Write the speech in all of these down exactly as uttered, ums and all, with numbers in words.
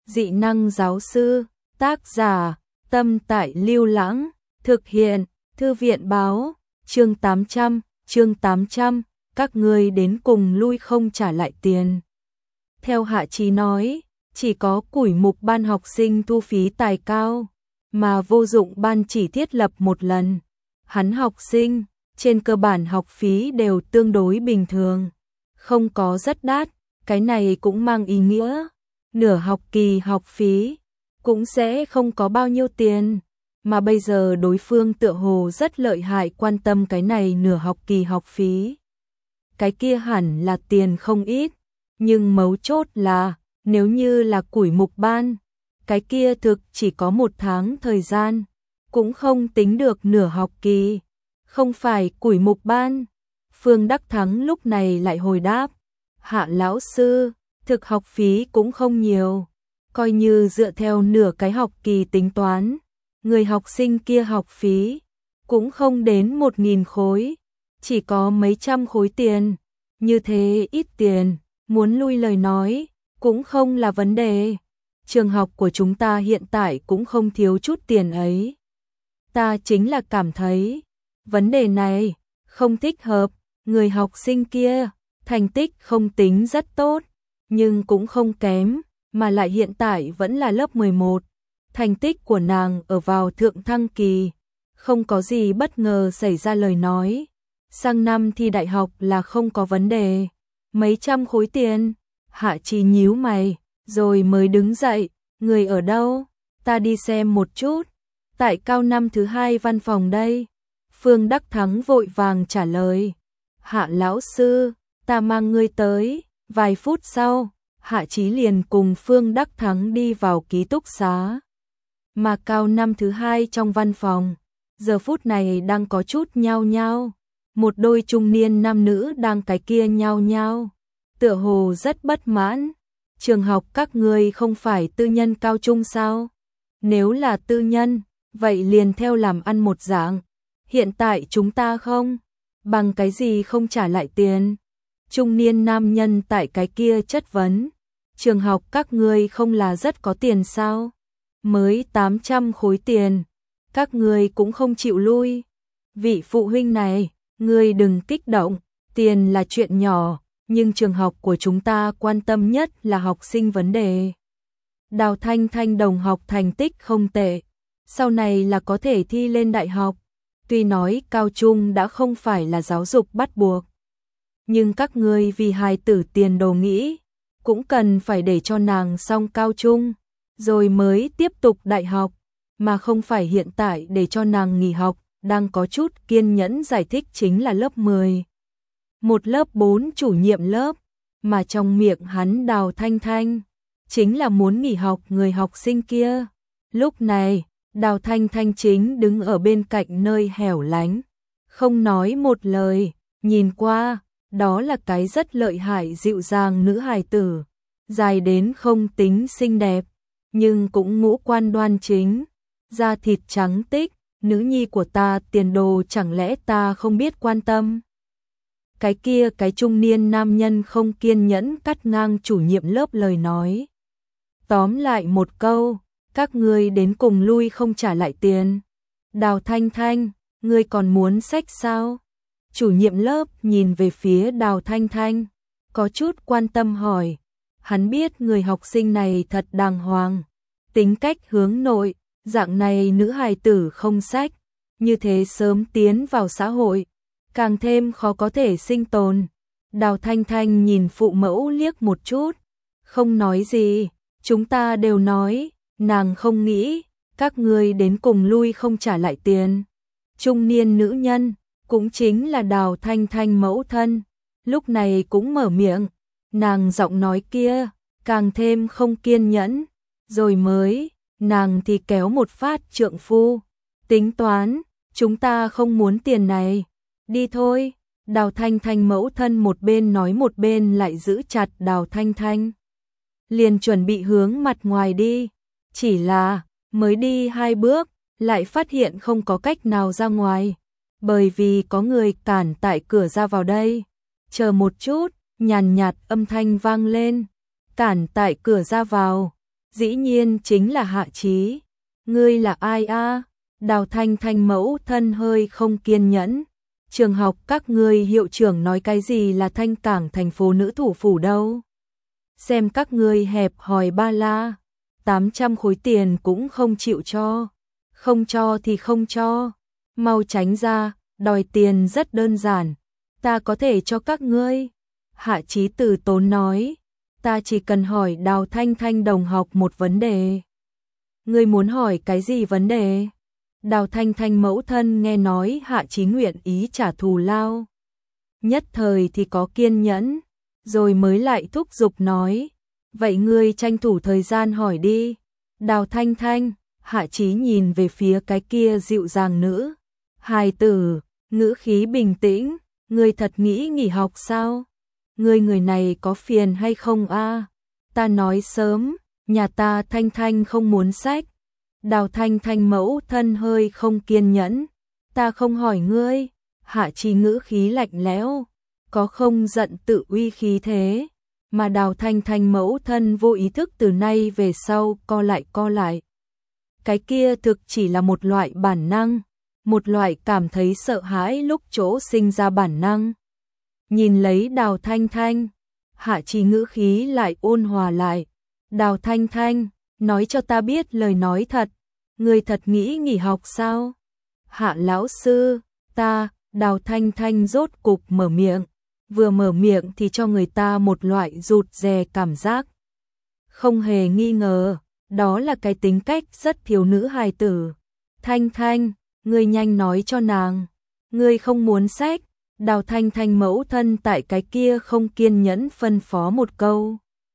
dị năng giáo sư, tác giả, Tâm Tại Lưu Lãng, thực hiện, Thư viện báo, chương tám trăm, chương tám trăm, các ngươi đến cùng lui không trả lại tiền. Theo Hạ Chí nói, chỉ có củi mục ban học sinh thu phí tài cao, mà vô dụng ban chỉ thiết lập một lần. Hắn học sinh, trên cơ bản học phí đều tương đối bình thường, không có rất đắt, cái này cũng mang ý nghĩa. Nửa học kỳ học phí, cũng sẽ không có bao nhiêu tiền, mà bây giờ đối phương tựa hồ rất lợi hại quan tâm cái này nửa học kỳ học phí. Cái kia hẳn là tiền không ít, nhưng mấu chốt là, nếu như là củi mục ban, cái kia thực chỉ có một tháng thời gian, cũng không tính được nửa học kỳ, không phải củi mục ban. Phương Đắc Thắng lúc này lại hồi đáp, Hạ lão sư, thực học phí cũng không nhiều, coi như dựa theo nửa cái học kỳ tính toán, người học sinh kia học phí cũng không đến một nghìn khối, chỉ có mấy trăm khối tiền, như thế ít tiền, muốn lui lời nói, cũng không là vấn đề. Trường học của chúng ta hiện tại cũng không thiếu chút tiền ấy. Ta chính là cảm thấy, vấn đề này không thích hợp, người học sinh kia, thành tích không tính rất tốt, nhưng cũng không kém, mà lại hiện tại vẫn là lớp mười một. Thành tích của nàng ở vào thượng thăng kỳ, không có gì bất ngờ xảy ra lời nói. Sang năm thi đại học là không có vấn đề. Mấy trăm khối tiền, Hạ Chí nhíu mày, rồi mới đứng dậy, người ở đâu? Ta đi xem một chút. Tại cao năm thứ hai văn phòng đây. Phương Đắc Thắng vội vàng trả lời. Hạ lão sư, ta mang ngươi tới. Vài phút sau, Hạ Chí liền cùng Phương Đắc Thắng đi vào ký túc xá. Mà cao năm thứ hai trong văn phòng, giờ phút này đang có chút nhao nhao. Một đôi trung niên nam nữ đang cái kia nhao nhao, tựa hồ rất bất mãn. Trường học các ngươi không phải tư nhân cao trung sao? Nếu là tư nhân, vậy liền theo làm ăn một dạng. Hiện tại chúng ta không, bằng cái gì không trả lại tiền? Trung niên nam nhân tại cái kia chất vấn. Trường học các ngươi không là rất có tiền sao? Mới tám trăm khối tiền, các ngươi cũng không chịu lui. Vị phụ huynh này, ngươi đừng kích động, tiền là chuyện nhỏ, nhưng trường học của chúng ta quan tâm nhất là học sinh vấn đề. Đào Thanh Thanh đồng học thành tích không tệ, sau này là có thể thi lên đại học. Tuy nói cao trung đã không phải là giáo dục bắt buộc, nhưng các ngươi vì hài tử tiền đồ nghĩ, cũng cần phải để cho nàng xong cao trung, rồi mới tiếp tục đại học, mà không phải hiện tại để cho nàng nghỉ học. Đang có chút kiên nhẫn giải thích chính là lớp mười. Một lớp bốn chủ nhiệm lớp, mà trong miệng hắn Đào Thanh Thanh, chính là muốn nghỉ học người học sinh kia. Lúc này, Đào Thanh Thanh chính đứng ở bên cạnh nơi hẻo lánh, không nói một lời, nhìn qua, đó là cái rất lợi hại dịu dàng nữ hài tử, dài đến không tính xinh đẹp, nhưng cũng ngũ quan đoan chính, da thịt trắng tích. Nữ nhi của ta tiền đồ chẳng lẽ ta không biết quan tâm? Cái kia cái trung niên nam nhân không kiên nhẫn cắt ngang chủ nhiệm lớp lời nói. Tóm lại một câu, các ngươi đến cùng lui không trả lại tiền. Đào Thanh Thanh, ngươi còn muốn sách sao? Chủ nhiệm lớp nhìn về phía Đào Thanh Thanh, có chút quan tâm hỏi. Hắn biết người học sinh này thật đàng hoàng, tính cách hướng nội. Dạng này nữ hài tử không sách, như thế sớm tiến vào xã hội, càng thêm khó có thể sinh tồn. Đào Thanh Thanh nhìn phụ mẫu liếc một chút, không nói gì, chúng ta đều nói, nàng không nghĩ, các ngươi đến cùng lui không trả lại tiền. Trung niên nữ nhân, cũng chính là Đào Thanh Thanh mẫu thân, lúc này cũng mở miệng, nàng giọng nói kia, càng thêm không kiên nhẫn, rồi mới... Nàng thì kéo một phát trượng phu, tính toán, chúng ta không muốn tiền này, đi thôi. Đào Thanh Thanh mẫu thân một bên nói một bên lại giữ chặt Đào Thanh Thanh, liền chuẩn bị hướng mặt ngoài đi, chỉ là mới đi hai bước, lại phát hiện không có cách nào ra ngoài, bởi vì có người cản tại cửa ra vào đây. Chờ một chút, nhàn nhạt âm thanh vang lên, cản tại cửa ra vào. Dĩ nhiên chính là Hạ Chí. Ngươi là ai a? Đào Thanh Thanh mẫu thân hơi không kiên nhẫn. Trường học các ngươi hiệu trưởng nói cái gì là Thanh Cảng thành phố nữ thủ phủ đâu? Xem các ngươi hẹp hòi ba la, tám trăm khối tiền cũng không chịu cho. Không cho thì không cho, mau tránh ra, đòi tiền rất đơn giản, ta có thể cho các ngươi. Hạ Chí từ tốn nói, ta chỉ cần hỏi Đào Thanh Thanh đồng học một vấn đề. Ngươi muốn hỏi cái gì vấn đề? Đào Thanh Thanh mẫu thân nghe nói Hạ Chí nguyện ý trả thù lao. Nhất thời thì có kiên nhẫn, rồi mới lại thúc giục nói, vậy ngươi tranh thủ thời gian hỏi đi. Đào Thanh Thanh, Hạ Chí nhìn về phía cái kia dịu dàng nữ hài tử, ngữ khí bình tĩnh, ngươi thật nghĩ nghỉ học sao? Ngươi người này có phiền hay không a? Ta nói sớm, nhà ta Thanh Thanh không muốn sách. Đào Thanh Thanh mẫu thân hơi không kiên nhẫn, ta không hỏi ngươi. Hạ Chí ngữ khí lạnh lẽo, có không giận tự uy khí thế, mà Đào Thanh Thanh mẫu thân vô ý thức từ nay về sau co lại co lại. Cái kia thực chỉ là một loại bản năng, một loại cảm thấy sợ hãi lúc chỗ sinh ra bản năng. Nhìn lấy Đào Thanh Thanh, Hạ Chí ngữ khí lại ôn hòa lại. Đào Thanh Thanh, nói cho ta biết lời nói thật, ngươi thật nghĩ nghỉ học sao? Hạ lão sư, ta, Đào Thanh Thanh rốt cục mở miệng, vừa mở miệng thì cho người ta một loại rụt rè cảm giác. Không hề nghi ngờ, đó là cái tính cách rất thiếu nữ hài tử. Thanh Thanh, ngươi nhanh nói cho nàng, ngươi không muốn sách. Đào Thanh Thanh mẫu thân tại cái kia không kiên nhẫn phân phó một câu.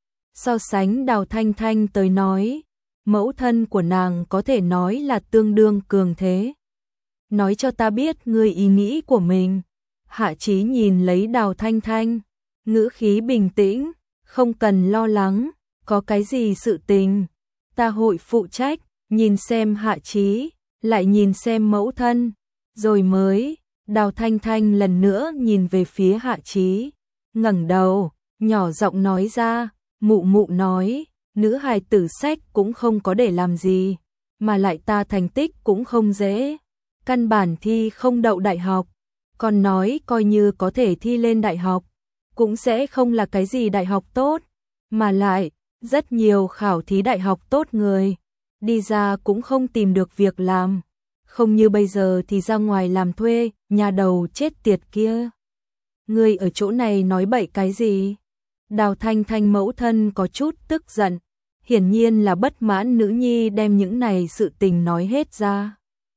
So sánh Đào Thanh Thanh tới nói, mẫu thân của nàng có thể nói là tương đương cường thế. Nói cho ta biết ngươi ý nghĩ của mình. Hạ Chí nhìn lấy Đào Thanh Thanh, ngữ khí bình tĩnh, không cần lo lắng, có cái gì sự tình, ta hội phụ trách. Nhìn xem Hạ Chí, lại nhìn xem mẫu thân, rồi mới, Đào Thanh Thanh lần nữa nhìn về phía Hạ Chí, ngẩng đầu, nhỏ giọng nói ra, mụ mụ nói, nữ hài tử sách cũng không có để làm gì, mà lại ta thành tích cũng không dễ, căn bản thi không đậu đại học, còn nói coi như có thể thi lên đại học, cũng sẽ không là cái gì đại học tốt, mà lại, rất nhiều khảo thí đại học tốt người, đi ra cũng không tìm được việc làm, không như bây giờ thì ra ngoài làm thuê, nhà đầu chết tiệt kia. Ngươi ở chỗ này nói bậy cái gì? Đào Thanh Thanh mẫu thân có chút tức giận, hiển nhiên là bất mãn nữ nhi đem những này sự tình nói hết ra.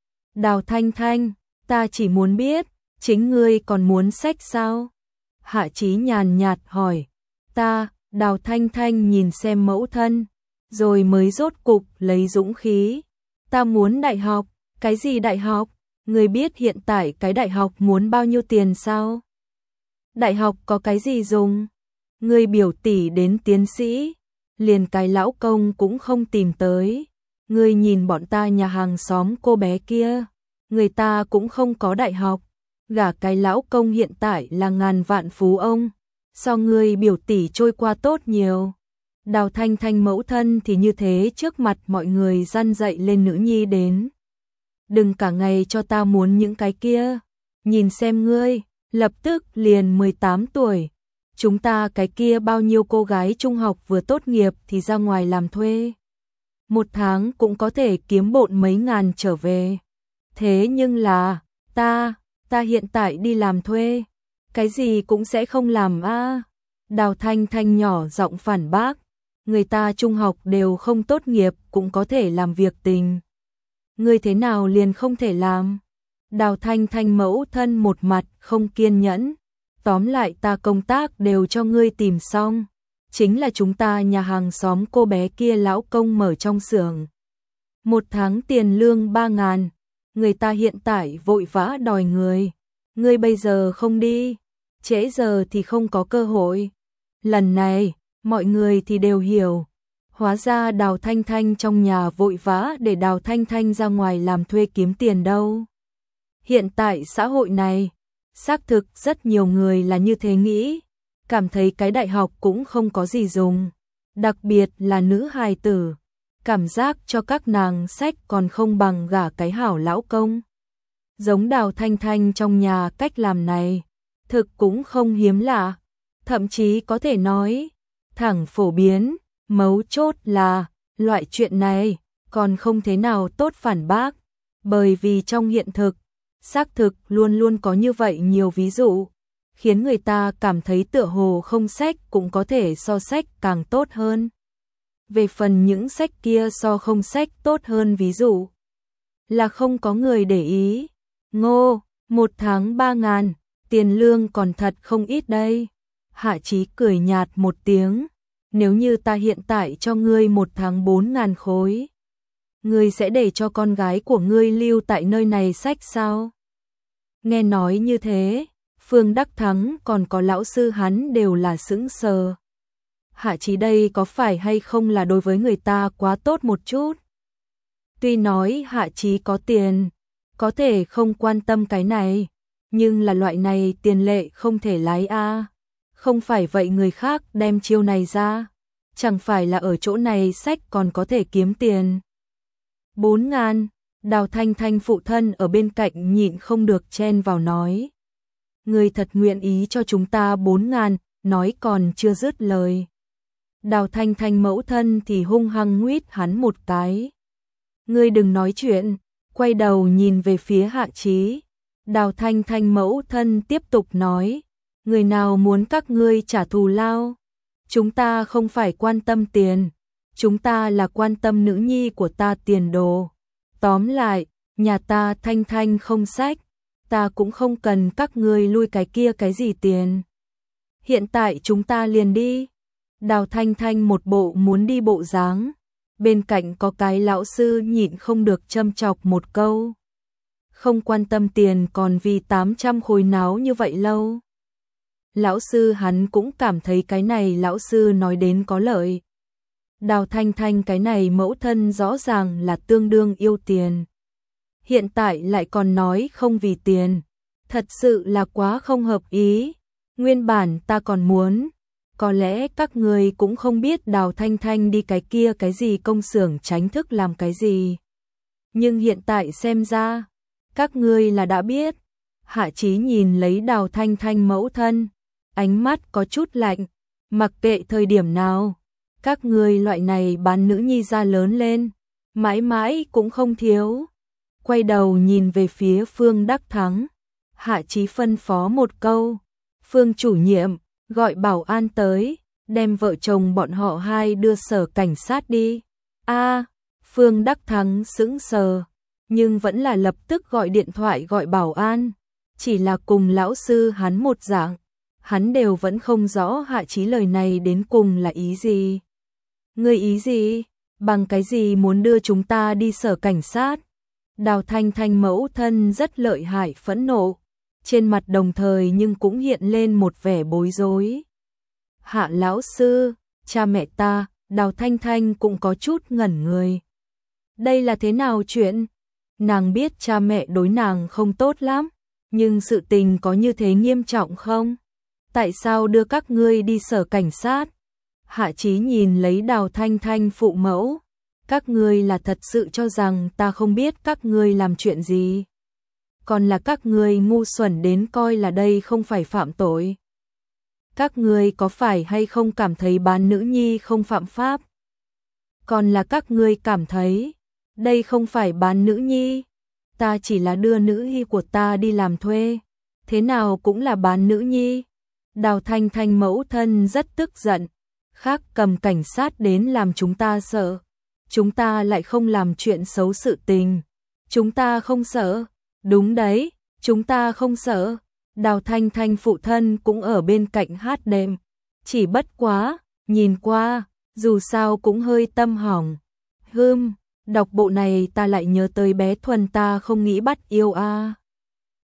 Đào Thanh Thanh, ta chỉ muốn biết, chính ngươi còn muốn sách sao? Hạ Chí nhàn nhạt hỏi. Ta, Đào Thanh Thanh nhìn xem mẫu thân, rồi mới rốt cục lấy dũng khí. Ta muốn đại học. Cái gì đại học? Ngươi biết hiện tại cái đại học muốn bao nhiêu tiền sao? Đại học có cái gì dùng? Ngươi biểu tỷ đến tiến sĩ, liền cái lão công cũng không tìm tới. Ngươi nhìn bọn ta nhà hàng xóm cô bé kia, người ta cũng không có đại học, gả cái lão công hiện tại là ngàn vạn phú ông, so ngươi biểu tỷ trôi qua tốt nhiều. Đào Thanh Thanh mẫu thân thì như thế trước mặt mọi người răn dạy lên nữ nhi đến. Đừng cả ngày cho ta muốn những cái kia, nhìn xem ngươi, lập tức liền mười tám tuổi. Chúng ta cái kia bao nhiêu cô gái trung học vừa tốt nghiệp thì ra ngoài làm thuê. Một tháng cũng có thể kiếm bộn mấy ngàn trở về. Thế nhưng là, ta, ta hiện tại đi làm thuê, cái gì cũng sẽ không làm a. Đào Thanh Thanh nhỏ giọng phản bác, người ta trung học đều không tốt nghiệp cũng có thể làm việc tình. Ngươi thế nào liền không thể làm? Đào Thanh Thanh mẫu thân một mặt không kiên nhẫn. Tóm lại ta công tác đều cho ngươi tìm xong. Chính là chúng ta nhà hàng xóm cô bé kia lão công mở trong xưởng. Một tháng tiền lương ba ngàn. Người ta hiện tại vội vã đòi người. Ngươi bây giờ không đi, trễ giờ thì không có cơ hội. Lần này, mọi người thì đều hiểu. Hóa ra Đào Thanh Thanh trong nhà vội vã để Đào Thanh Thanh ra ngoài làm thuê kiếm tiền đâu. Hiện tại xã hội này, xác thực rất nhiều người là như thế nghĩ, cảm thấy cái đại học cũng không có gì dùng, đặc biệt là nữ hài tử. cảm giác cho các nàng sách còn không bằng gả cái hảo lão công. Giống Đào Thanh Thanh trong nhà cách làm này, thực cũng không hiếm lạ, thậm chí có thể nói, thẳng phổ biến, mấu chốt là, loại chuyện này, còn không thế nào tốt phản bác, bởi vì trong hiện thực, xác thực luôn luôn có như vậy nhiều ví dụ, khiến người ta cảm thấy tựa hồ không sách cũng có thể so sách càng tốt hơn. Về phần những sách kia so không sách tốt hơn ví dụ, là không có người để ý. Ngô, một tháng ba ngàn, tiền lương còn thật không ít đây. Hạ Chí cười nhạt một tiếng, nếu như ta hiện tại cho ngươi một tháng bốn ngàn khối, ngươi sẽ để cho con gái của ngươi lưu tại nơi này sách sao? Nghe nói như thế, Phương Đắc Thắng còn có lão sư hắn đều là sững sờ. Hạ Chí đây có phải hay không là đối với người ta quá tốt một chút? Tuy nói Hạ Chí có tiền, có thể không quan tâm cái này, nhưng là loại này tiền lệ không thể lái a. Không phải vậy người khác đem chiêu này ra, chẳng phải là ở chỗ này sách còn có thể kiếm tiền. Bốn ngàn, Đào Thanh Thanh phụ thân ở bên cạnh nhịn không được chen vào nói. Người thật nguyện ý cho chúng ta bốn ngàn, nói còn chưa dứt lời. Đào Thanh Thanh mẫu thân thì hung hăng nguyết hắn một cái. Ngươi đừng nói chuyện, quay đầu nhìn về phía Hạ Chí. Đào Thanh Thanh mẫu thân tiếp tục nói, người nào muốn các ngươi trả thù lao? Chúng ta không phải quan tâm tiền, chúng ta là quan tâm nữ nhi của ta tiền đồ. Tóm lại, nhà ta Thanh Thanh không sách, ta cũng không cần các ngươi lui cái kia cái gì tiền. Hiện tại chúng ta liền đi. Đào Thanh Thanh một bộ muốn đi bộ dáng, bên cạnh có cái lão sư nhịn không được châm chọc một câu. Không quan tâm tiền còn vì tám trăm khối náo như vậy lâu. Lão sư hắn cũng cảm thấy cái này lão sư nói đến có lợi. Đào Thanh Thanh cái này mẫu thân rõ ràng là tương đương yêu tiền. Hiện tại lại còn nói không vì tiền. Thật sự là quá không hợp ý. Nguyên bản ta còn muốn. Có lẽ các người cũng không biết Đào Thanh Thanh đi cái kia cái gì công xưởng tránh thức làm cái gì. Nhưng hiện tại xem ra, các ngươi là đã biết. Hạ Chí nhìn lấy Đào Thanh Thanh mẫu thân, ánh mắt có chút lạnh, mặc kệ thời điểm nào, các ngươi loại này bán nữ nhi ra lớn lên, mãi mãi cũng không thiếu. Quay đầu nhìn về phía Phương Đắc Thắng, Hạ Chí phân phó một câu, Phương chủ nhiệm, gọi bảo an tới, đem vợ chồng bọn họ hai đưa sở cảnh sát đi. A, Phương Đắc Thắng sững sờ, nhưng vẫn là lập tức gọi điện thoại gọi bảo an, chỉ là cùng lão sư hắn một dạng, hắn đều vẫn không rõ Hạ Chí lời này đến cùng là ý gì. Ngươi ý gì? Bằng cái gì muốn đưa chúng ta đi sở cảnh sát? Đào Thanh Thanh mẫu thân rất lợi hại phẫn nộ, trên mặt đồng thời nhưng cũng hiện lên một vẻ bối rối. Hạ lão sư, cha mẹ ta, Đào Thanh Thanh cũng có chút ngẩn người. Đây là thế nào chuyện? Nàng biết cha mẹ đối nàng không tốt lắm, nhưng sự tình có như thế nghiêm trọng không? Tại sao đưa các ngươi đi sở cảnh sát? Hạ Chí nhìn lấy Đào Thanh Thanh phụ mẫu, các ngươi là thật sự cho rằng ta không biết các ngươi làm chuyện gì? Còn là các ngươi ngu xuẩn đến coi là đây không phải phạm tội? Các ngươi có phải hay không cảm thấy bán nữ nhi không phạm pháp? Còn là các ngươi cảm thấy đây không phải bán nữ nhi, ta chỉ là đưa nữ nhi của ta đi làm thuê, thế nào cũng là bán nữ nhi. Đào Thanh Thanh mẫu thân rất tức giận, khác cầm cảnh sát đến làm chúng ta sợ, chúng ta lại không làm chuyện xấu sự tình, chúng ta không sợ. Đúng đấy, chúng ta không sợ. Đào Thanh Thanh phụ thân cũng ở bên cạnh hát đệm, chỉ bất quá, nhìn qua, dù sao cũng hơi tâm hỏng. Hừm, đọc bộ này ta lại nhớ tới bé Thuần ta không nghĩ bắt yêu a. À.